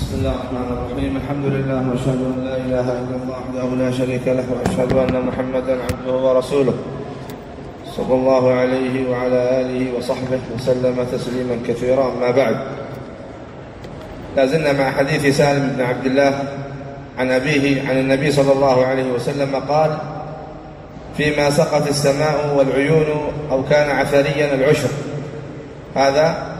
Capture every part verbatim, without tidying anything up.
بسم الله الرحمن الرحيم. الحمد لله واشهد ان لا اله الا الله وحده لا شريك له واشهد ان محمدا عبده ورسوله صلى الله عليه وعلى اله وصحبه وسلم تسليما كثيرا. اما بعد، لا زلنا مع حديث سالم بن عبد الله عن ابيه عن النبي صلى الله عليه وسلم قال: فيما سقت السماء والعيون او كان عثريا العشر. هذا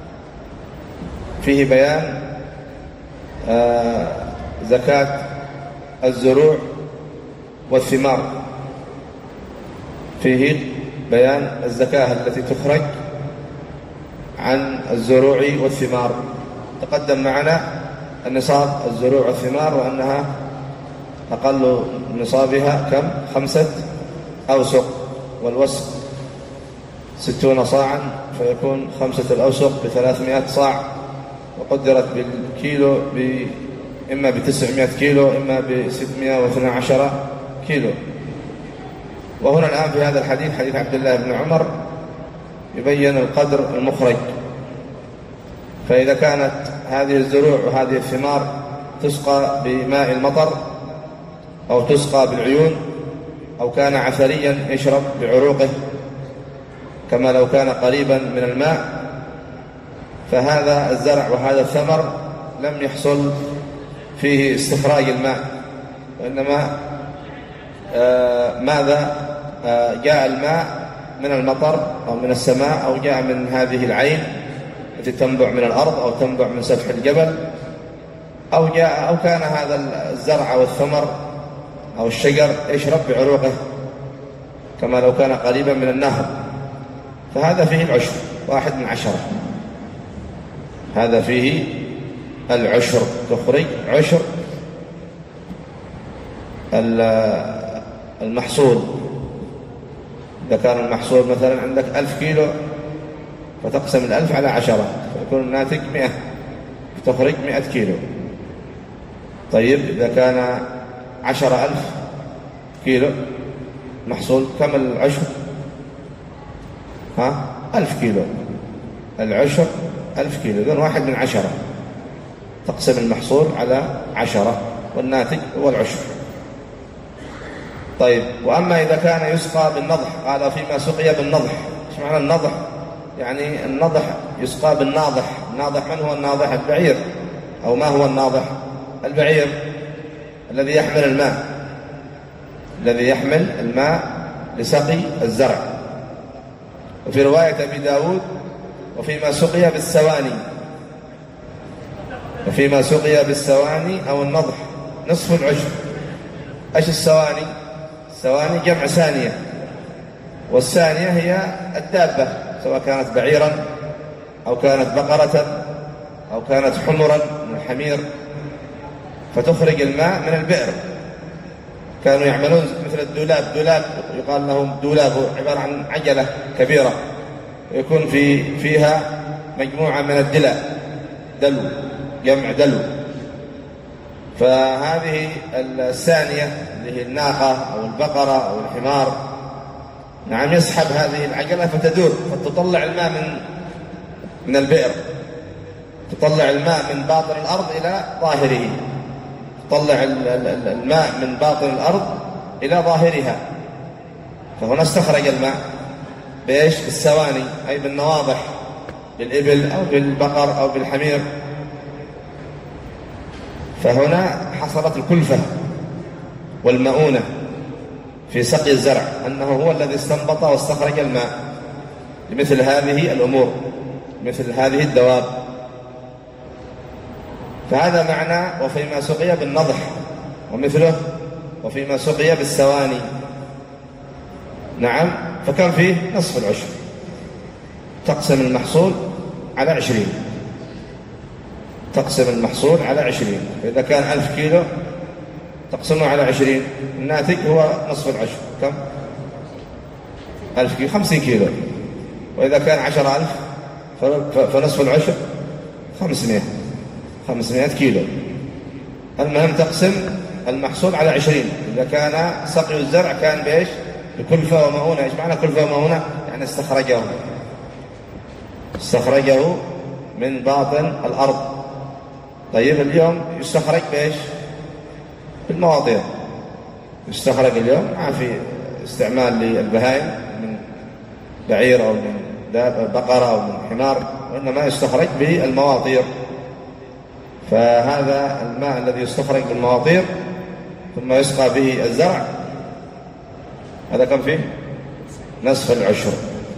فيه بيان آه زكاة الزروع والثمار، فيه بيان الزكاة التي تخرج عن الزروع والثمار. تقدم معنا النصاب الزروع والثمار، وأنها أقل نصابها كم؟ خمسة أوسق، والوسق ستون صاعا، فيكون خمسة الأوسق بثلاثمائة صاع، وقدرت بالكيلو إما بتسعمائة كيلو إما بستمائة واثني عشر كيلو. وهنا الآن في هذا الحديث، حديث عبد الله بن عمر، يبين القدر المخرج. فإذا كانت هذه الزروع وهذه الثمار تسقى بماء المطر أو تسقى بالعيون، أو كان عثريا يشرب بعروقه كما لو كان قريبا من الماء، فهذا الزرع وهذا الثمر لم يحصل فيه استخراج الماء، وإنما آه ماذا آه جاء الماء من المطر أو من السماء، أو جاء من هذه العين التي تنبع من الأرض أو تنبع من سفح الجبل، أو جاء أو كان هذا الزرع أو الثمر أو الشجر يشرب بعروقه كما لو كان قريبا من النهر، فهذا فيه العشر، واحد من عشرة. هذا فيه العشر، تخرج عشر المحصول. إذا كان المحصول مثلا عندك ألف كيلو، فتقسم الألف على عشرة، فيكون الناتج مئة، فتخرج مئة كيلو. طيب إذا كان عشر ألف كيلو محصول، كم العشر؟ ها؟ ألف كيلو. العشر ألف كيلو، إذن واحد من عشرة، تقسم المحصول على عشرة، والناتج هو العشر. طيب، وأما إذا كان يسقى بالنضح، قال فيما سقي بالنضح. إيش معنى النضح؟ يعني النضح يسقى بالناضح. الناضح من هو الناضح؟ البعير. أو ما هو الناضح؟ البعير الذي يحمل الماء، الذي يحمل الماء لسقي الزرع. وفي رواية أبي داود: وفيما سقي بالسواني. وفيما سقي بالسواني أو النضح نصف العشر. أيش السواني؟ السواني جمع ثانية، والثانية هي الدابة، سواء كانت بعيرا أو كانت بقرة أو كانت حمرا من الحمير، فتخرج الماء من البئر. كانوا يعملون مثل الدولاب، دولاب يقال لهم دولاب، عبارة عن عجلة كبيرة يكون في فيها مجموعة من الدلى، دلو، جمع دلو. فهذه الثانية اللي هي الناقة أو البقرة أو الحمار، نعم، يسحب هذه العجلة فتدور، فتطلع الماء من من البئر، تطلع الماء من باطن الأرض إلى ظاهره، تطلع الماء من باطن الأرض إلى ظاهرها. فهنا استخرج الماء بإيش؟ بالسواني، أي بالنواضح، بالإبل أو بالبقر أو بالحمير. فهنا حصلت الكلفة والمؤونة في سقي الزرع، أنه هو الذي استنبط واستخرج الماء لمثل هذه الأمور، مثل هذه الدواب. فهذا معنى وفيما سقي بالنضح، ومثله وفيما سقي بالسواني. نعم، فكم فيه؟ نصف العشر. تقسم المحصول على عشرين، تقسم المحصول على عشرين. إذا كان ألف كيلو تقسمه على عشرين، الناتج هو نصف العشر. كم؟ ألف كيلو، خمسين كيلو. وإذا كان عشر ألف فنصف العشر خمسمائة، خمسمائة كيلو. المهم تقسم المحصول على عشرين. إذا كان سقي الزرع كان بإيش؟ بكلفة ومؤونة. إيش معنى كلفة ومؤونة؟ يعني استخرجه استخرجه من باطن الأرض، طيب اليوم يستخرج بإيش؟ بالمواطير. يستخرج اليوم ما في استعمال للبهائم من بعير أو من بقرة أو من حمار، وإنما يستخرج بالمواطير. فهذا الماء الذي يستخرج بالمواطير ثم يسقى به الزرع، هذا كم فيه؟ نصف العشر.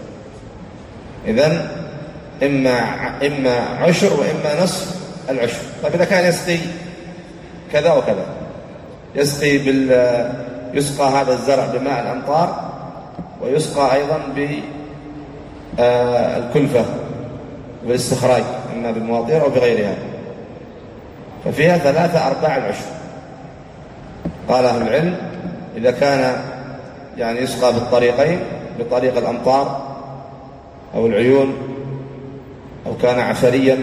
إذن إما إما عشر وإما نصف العشر. طيب إذا كان يسقي كذا وكذا، يسقي بال يسقى هذا الزرع بماء الأمطار، ويسقى أيضا بالكلفة بالاستخراج إما بالمواطير أو بغيرها، ففيها ثلاثة أرباع العشر. قال أهل العلم إذا كان يعني يسقى بالطريقين، بطريق الأمطار أو العيون، أو كان عفريا،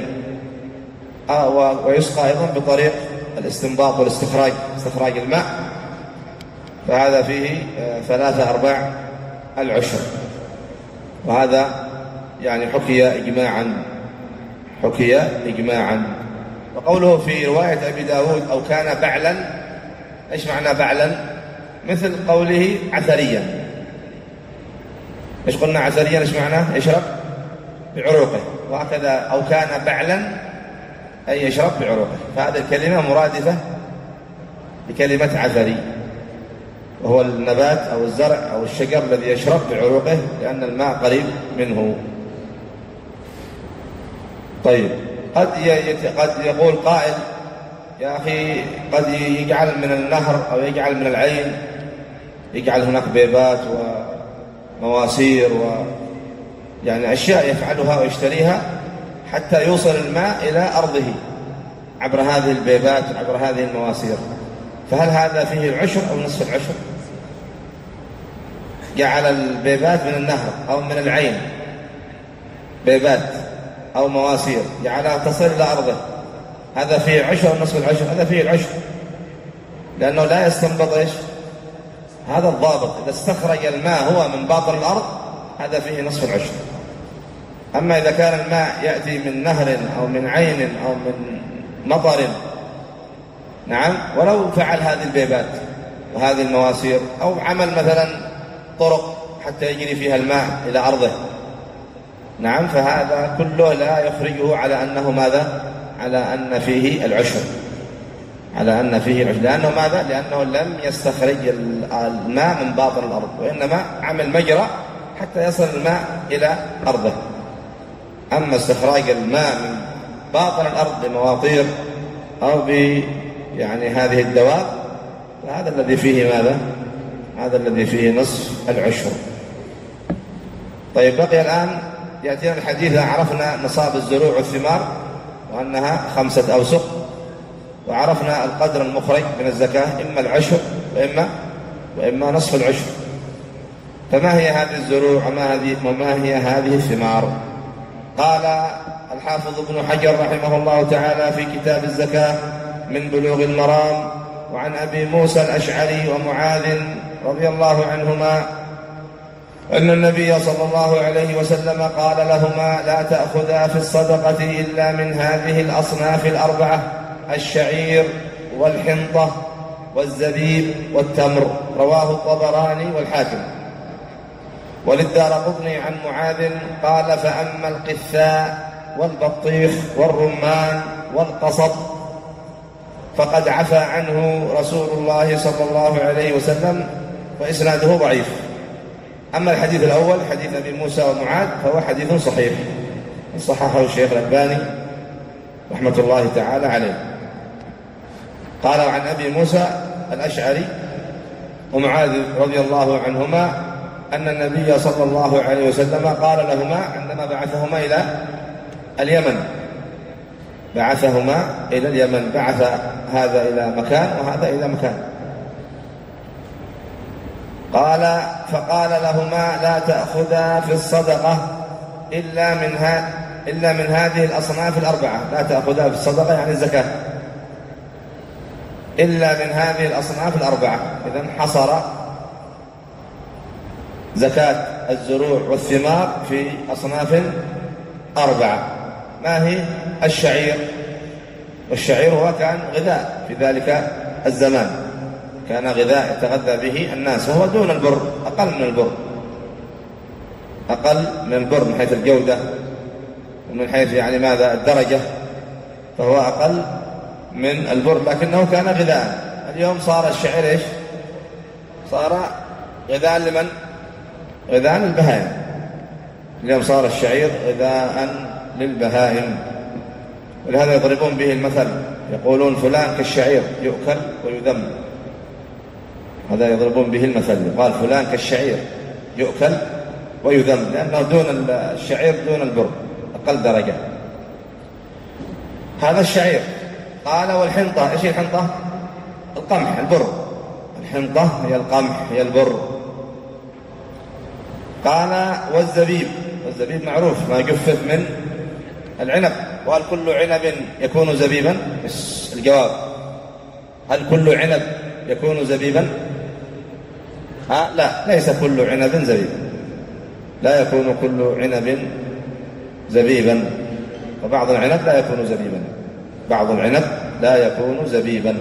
ويسقى أيضا بطريق الاستنباط والاستخراج، استخراج الماء، فهذا فيه ثلاثة أرباع العشر. وهذا يعني حكي إجماعا، حكي إجماعا. وقوله في رواية أبي داود أو كان بعلا، إيش معنى بعلا؟ مثل قوله عثريا. إيش قلنا عثريا؟ إيش معناه؟ يشرب بعروقه. وهكذا أو كان بعلا أي يشرب بعروقه. فهذه الكلمة مرادفة بكلمة عثري، وهو النبات أو الزرع أو الشجر الذي يشرب بعروقه لأن الماء قريب منه. طيب قد قد يقول قائل يا أخي قد يجعل من النهر أو يجعل من العين، يجعل هناك بيبات ومواسير و يعني أشياء يفعلها ويشتريها حتى يوصل الماء إلى أرضه عبر هذه البيبات عبر هذه المواسير، فهل هذا فيه العشر أو نصف العشر؟ جعل البيبات من النهر أو من العين، بيبات أو مواسير جعلها تصل إلى أرضه، هذا فيه عشر أو نصف العشر؟ هذا فيه العشر، لأنه لا يستنبط إيش؟ هذا الضابط. إذا استخرج الماء هو من باطن الأرض هذا فيه نصف العشر. أما إذا كان الماء يأتي من نهر أو من عين أو من مطر، نعم، ولو فعل هذه البيبات وهذه المواسير أو عمل مثلا طرق حتى يجري فيها الماء إلى أرضه، نعم، فهذا كله لا يخرجه على أنه ماذا؟ على أن فيه العشر، على أن فيه العشر. لأنه ماذا؟ لأنه لم يستخرج الماء من باطن الأرض، وإنما عمل مجرى حتى يصل الماء إلى أرضه. أما استخراج الماء من باطن الأرض بمواطير أو ب يعني هذه الدواب، فهذا الذي فيه ماذا؟ هذا الذي فيه نصف العشر. طيب بقي الآن يأتينا الحديث. عرفنا نصاب الزروع والثمار وأنها خمسة أوسق، وعرفنا القدر المخرج من الزكاة إما العشر وإما وإما نصف العشر. فما هي هذه الزروع وما هذه وما هي هذه الثمار؟ قال الحافظ ابن حجر رحمه الله تعالى في كتاب الزكاة من بلوغ المرام: وعن أبي موسى الأشعري ومعاذ رضي الله عنهما أن النبي صلى الله عليه وسلم قال لهما: لا تأخذا في الصدقة إلا من هذه الأصناف الأربعة: الشعير والحنطة والزبيب والتمر. رواه الطبراني والحاكم. وللدارقطني عن معاذ قال: فأما القثاء والبطيخ والرمان والقصب فقد عفى عنه رسول الله صلى الله عليه وسلم، وإسناده ضعيف. أما الحديث الأول حديث أبي موسى ومعاذ فهو حديث صحيح، صححه الشيخ الألباني رحمة الله تعالى عليه. قال عن أبي موسى الأشعري ومعاذ رضي الله عنهما أن النبي صلى الله عليه وسلم قال لهما عندما بعثهما إلى اليمن، بعثهما إلى اليمن، بعث هذا إلى مكان وهذا إلى مكان. قال فقال لهما: لا تأخذا في الصدقة إلا من, ها إلا من هذه الأصناف الأربعة. لا تأخذا في الصدقة يعني الزكاة إلا من هذه الأصناف الأربعة. إذن حصر زكاة الزروع والثمار في أصناف أربعة. ما هي؟ الشعير والشعير هو كان غذاء في ذلك الزمان، كان غذاء يتغذى به الناس، وهو دون البر، أقل من البر، أقل من البر من حيث الجودة ومن حيث يعني ماذا الدرجة، فهو أقل من البر، لكنه كان غذاء. اليوم صار الشعير إيش؟ صار غذاء لمن؟ غذاء للبهائم. اليوم صار الشعير غذاء للبهائم، ولهذا يضربون به المثل، يقولون فلان كالشعير يؤكل ويذم. هذا يضربون به المثل، يقال فلان كالشعير يؤكل ويذم، لأنه دون الشعير دون البر، أقل درجة. هذا الشعير. قال والحنطة، إيش الحنطة؟ القمح، البر. الحنطة هي القمح، هي البر. قال والزبيب، والزبيب معروف ما يجفف من العنب. وهل كل عنب يكون زبيبا؟ الجواب هل كل عنب يكون زبيبا؟ ها لا، ليس كل عنب زبيبا، لا يكون كل عنب زبيبا، وبعض العنب لا يكون زبيبا، بعض العنب لا يكون زبيبا.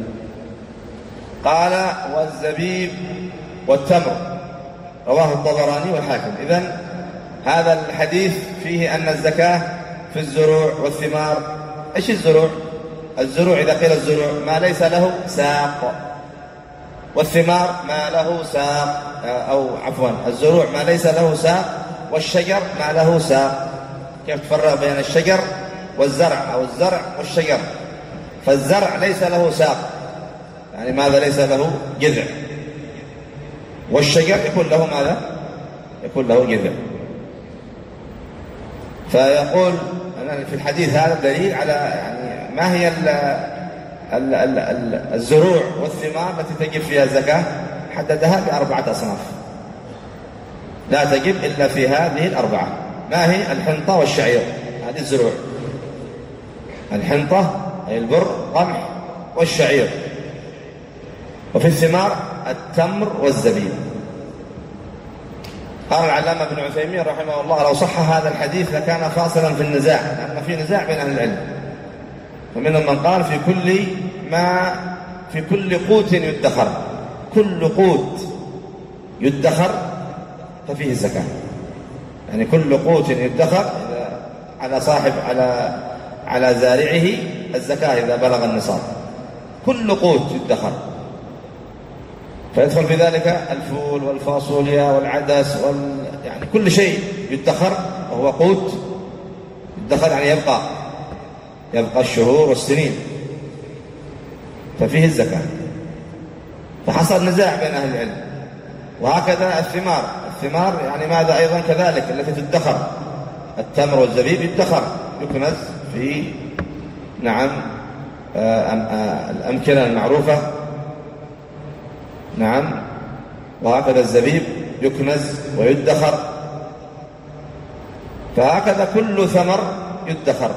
قال والزبيب والتمر، رواه الطبراني والحاكم. إذن هذا الحديث فيه أن الزكاة في الزروع والثمار. إيش الزروع؟ الزروع إذا قيل الزروع ما ليس له ساق، والثمار ما له ساق، أو عفوا الزروع ما ليس له ساق، والشجر ما له ساق. كيف تفرق بين الشجر والزرع، أو الزرع والشجر؟ فالزرع ليس له ساق، يعني ماذا؟ ليس له جذع. والشجر يكون له ماذا؟ يكون له جذع. فيقول أنا في الحديث هذا دليل على يعني ما هي ال ال ال ال الزروع والثمار التي تجب فيها الزكاة. حددها بأربعة أصناف لا تجب إلا في هذه الأربعة. ما هي؟ الحنطة والشعير، هذه الزروع. الحنطة أي البر، قمح، والشعير. وفي الثمار التمر والزبيب. قال العلامة ابن عثيمين رحمه الله لو صح هذا الحديث لكان فاصلا في النزاع، لأن في نزاع بين أهل العلم، ومنهم من قال في كل ما في كل قوت يدخر، كل قوت يدخر ففيه الزكاة، يعني كل قوت يدخر على صاحب على على زارعه الزكاة إذا بلغ النصاب، كل قوت يدخر، فيدخل في ذلك الفول والفاصوليا والعدس وال... يعني كل شيء يدخر وهو قوت يدخر، يعني يبقى يبقى الشهور والسنين، ففيه الزكاة. فحصل نزاع بين أهل العلم. وهكذا الثمار، الثمار يعني ماذا أيضا كذلك التي تدخر، التمر والزبيب يدخر، يكنز في نعم الأمكنة المعروفة، نعم. وهكذا الزبيب يكنز ويدخر. فهكذا كل ثمر يدخر،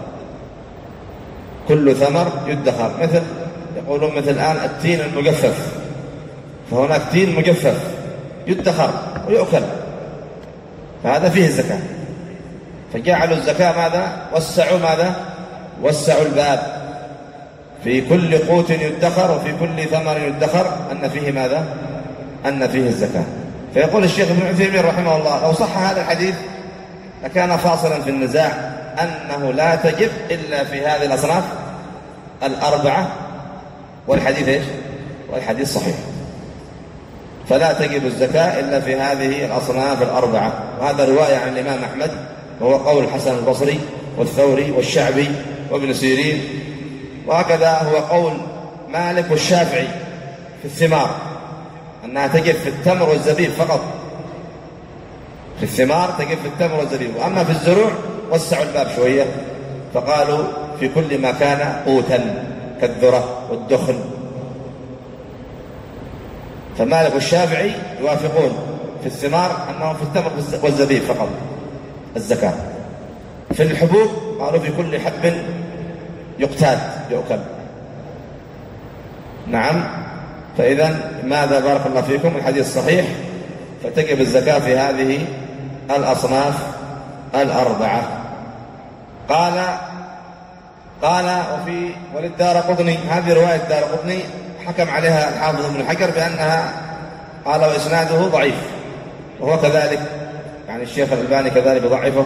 كل ثمر يدخر. مثل يقولون مثل الآن التين المجفف، فهناك تين مجفف يدخر ويؤكل، فهذا فيه الزكاة. فجعلوا الزكاة ماذا؟ وسعوا ماذا؟ وسعوا الباب، في كل قوت يدخر وفي كل ثمر يدخر أن فيه ماذا؟ أن فيه الزكاة. فيقول الشيخ ابن عثيمين رحمه الله لو صح هذا الحديث لكان فاصلا في النزاع أنه لا تجب إلا في هذه الأصناف الأربعة، والحديث إيش؟ والحديث صحيح، فلا تجب الزكاة إلا في هذه الأصناف الأربعة. وهذا رواية عن الإمام أحمد، وهو قول الحسن البصري والثوري والشعبي وابن سيرين، وهكذا هو قول مالك والشافعي في الثمار أنها تجب في التمر والزبيب فقط، في الثمار تجب في التمر والزبيب. وأما في الزروع وسعوا الباب شوية، فقالوا في كل ما كان قوتا كالذرة والدخن. فمالك والشافعي يوافقون في الثمار أنه في التمر والزبيب فقط الزكاة. في الحبوب قالوا في كل حب يقتات يؤكل. نعم. فإذا ماذا بارك الله فيكم؟ الحديث صحيح، فتجب الزكاة في هذه الأصناف الأربعة. قال قال وفي وللدارقطني، هذه رواية الدارقطني حكم عليها الحافظ ابن حجر بأنها قال وإسناده ضعيف، وهو كذلك، يعني الشيخ الألباني كذلك ضعفه.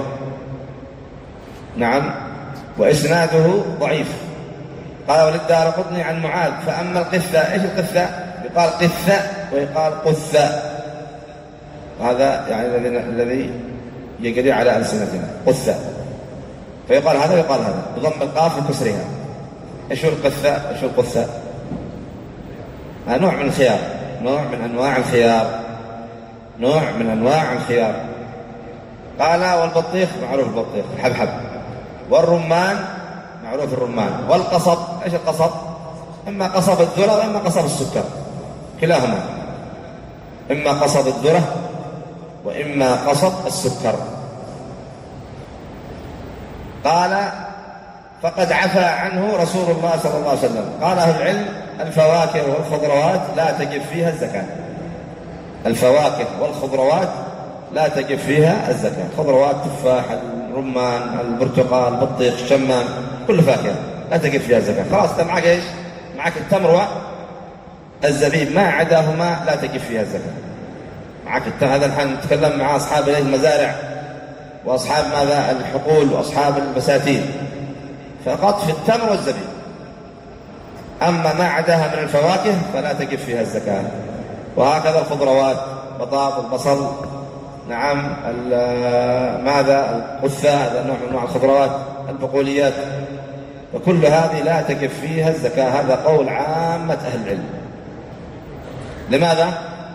نعم، وإسناده ضعيف. قال وللدارقطني عن معاذ فأما القثة، إيش القثة؟ يقال قثة ويقال قثة، هذا يعني الذي يجري على ألسنتنا، قثة، فيقال هذا ويقال هذا بضم القاف وكسرها. ايش القثة؟ ايش القثة؟ هذا نوع من الخيار، نوع من أنواع الخيار، نوع من أنواع الخيار. قال والبطيخ، معروف البطيخ الحبحب، والرمان معروف الرمان، والقصب، ايش القصب؟ اما قصب الذرة واما قصب السكر، كلاهما، اما قصب الذرة واما قصب السكر. قال فقد عفى عنه رسول الله صلى الله عليه وسلم. قال أهل العلم الفواكه والخضروات لا تجب فيها الزكاة، الفواكه والخضروات لا تجب فيها الزكاة. خضروات تفاح، الرمان، البرتقال، البطيخ، الشمام، كل فاكهة لا تجب فيها الزكاة. خلاص انت معك ايش؟ معك التمر والزبيب، ما عداهما لا تجب فيها الزكاة. معك هذا الحين نتكلم مع أصحاب المزارع وأصحاب ماذا؟ الحقول وأصحاب البساتين، فقط في التمر والزبيب. أما ما عداها من الفواكه فلا تجب فيها الزكاة. وهكذا الخضروات، بطاطا، البصل، نعم، ماذا؟ القثة، هذا نوع من أنواع الخضروات، البقوليات، وكل هذه لا تجب فيها الزكاة. هذا قول عامة أهل العلم. لماذا؟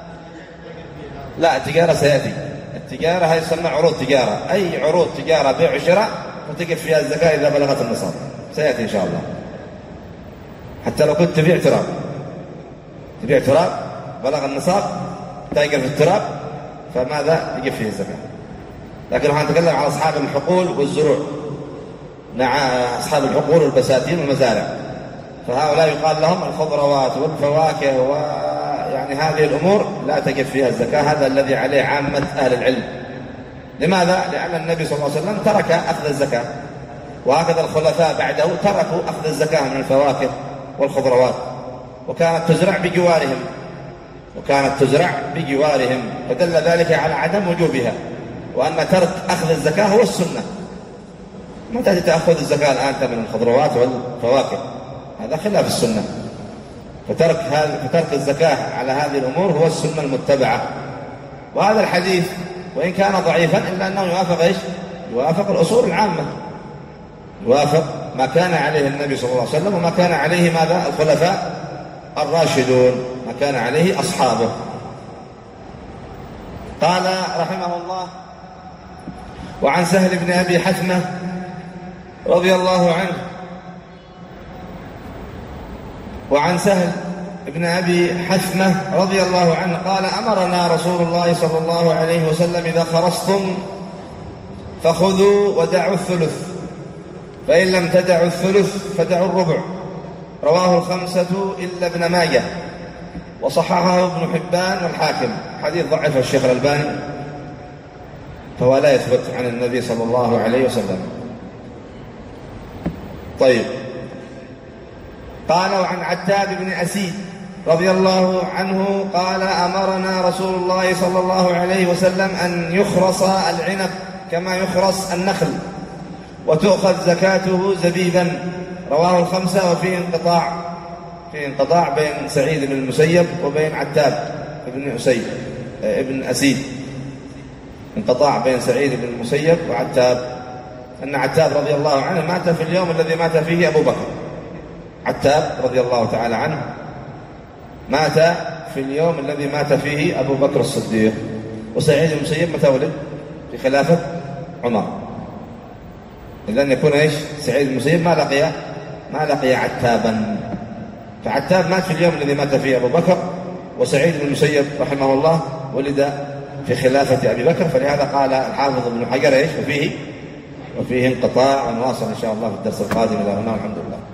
لا، التجارة سيأتي، التجارة هي تسمى عروض تجارة، أي عروض تجارة بيع وشراء وتجب فيها الزكاة إذا بلغت النصاب، سيأتي إن شاء الله. حتى لو كنت تبيع تراب، تبيع تراب بلغ النصاب، تاجر في التراب، فماذا؟ يجب فيه الزكاة. لكن نحن نتكلم على أصحاب الحقول والزروع، نعم، أصحاب الحقول والبساتين والمزارع، فهؤلاء يقال لهم الخضروات والفواكه و يعني هذه الأمور لا تجب فيها الزكاة. هذا الذي عليه عامة أهل العلم. لماذا؟ لأن النبي صلى الله عليه وسلم ترك أخذ الزكاة، وهكذا الخلفاء بعده تركوا أخذ الزكاة من الفواكه والخضروات، وكانت تزرع بجوارهم، وكانت تزرع بجوارهم، فدل ذلك على عدم وجوبها، وأن ترك أخذ الزكاة هو السنة. ما تأتي تأخذ الزكاة الآن من الخضروات والفواكه، هذا خلاف السنة. فترك هذا فترك الزكاة على هذه الأمور هو السنة المتبعة. وهذا الحديث وإن كان ضعيفا إلا أنه يوافق إيش؟ يوافق الأصول العامة، يوافق ما كان عليه النبي صلى الله عليه وسلم، وما كان عليه ماذا؟ الخلفاء الراشدون، ما كان عليه أصحابه. قال رحمه الله: وعن سهل بن أبي حثمة رضي الله عنه وعن سهل بن أبي حثمة رضي الله عنه قال: أمرنا رسول الله صلى الله عليه وسلم إذا خرصتم فخذوا ودعوا الثلث، فإن لم تدعوا الثلث فدعوا الربع. رواه الخمسة إلا ابن ماجه، وصححه ابن حبان والحاكم. حديث ضعفه الشيخ الألباني، فهو لا يثبت عن النبي صلى الله عليه وسلم. طيب، قال: وعن عتاب بن أسيد رضي الله عنه قال: أمرنا رسول الله صلى الله عليه وسلم أن يخرص العنب كما يخرص النخل، وتؤخذ زكاته زبيبا. رواه الخمسة، وفيه انقطاع في انقطاع بين سعيد بن المسيب وبين عتاب بن أسيد ابن أسيد، انقطاع بين سعيد بن المسيب وعتاب، أن عتاب رضي الله عنه مات في اليوم الذي مات فيه أبو بكر. عتاب رضي الله تعالى عنه مات في اليوم الذي مات فيه أبو بكر الصديق، وسعيد بن المسيب متى ولد؟ في خلافة عمر. إذن يكون إيش؟ سعيد بن المسيب ما لقي ما لقي عتابا، فعتاب مات في اليوم الذي مات فيه أبو بكر، وسعيد بن المسيب رحمه الله ولد في خلافة أبي بكر. فلهذا قال الحافظ ابن حجر إيش؟ وفيه وفيه انقطاع. ونواصل إن شاء الله في الدرس القادم. إلى هنا، والحمد لله.